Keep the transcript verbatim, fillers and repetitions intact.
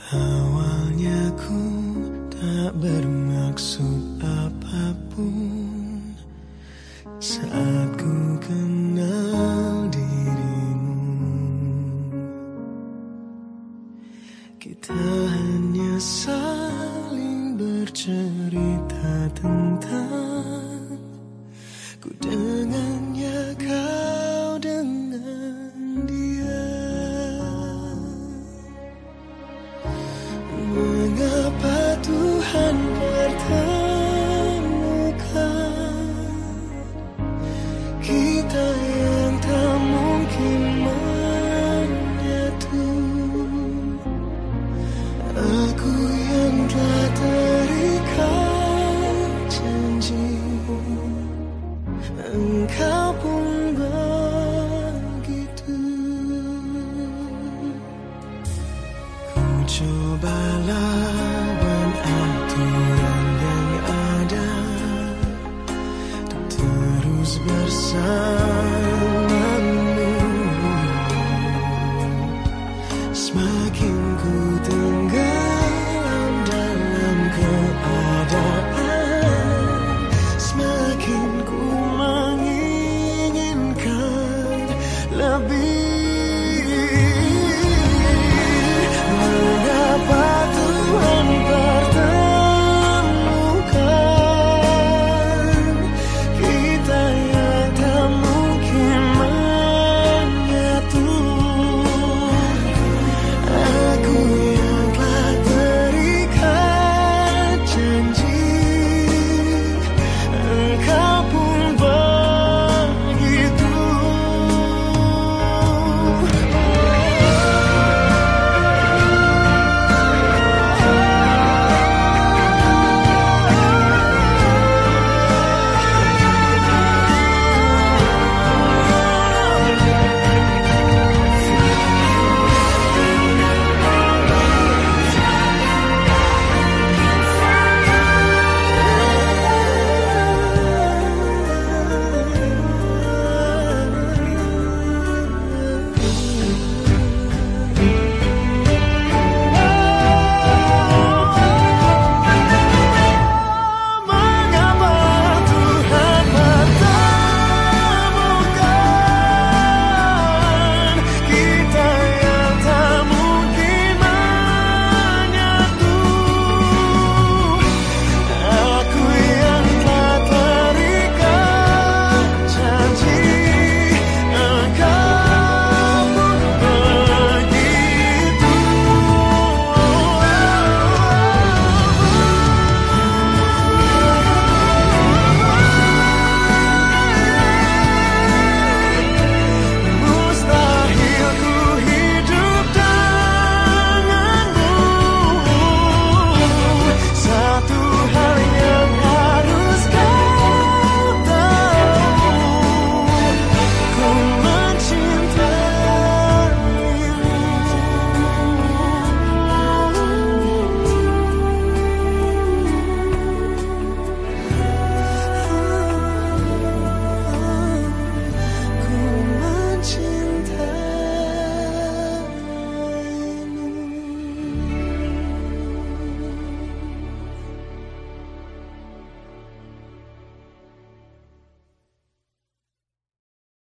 Awalnya ku tak bermaksud apapun saat ku kenal dirimu. Kita hanya saling bercerita tentang ku dengannya, kau dengan dia. Mengapa Tuhan pertemukan kita yang tak mungkin menyatu? Aku yang telah terikat janji, engkau pun begitu. Ku coba lawan aturan yang ada untuk terus bersamamu. Semakin ku tenggelam dalam keadaan, semakin ku menginginkan lebih.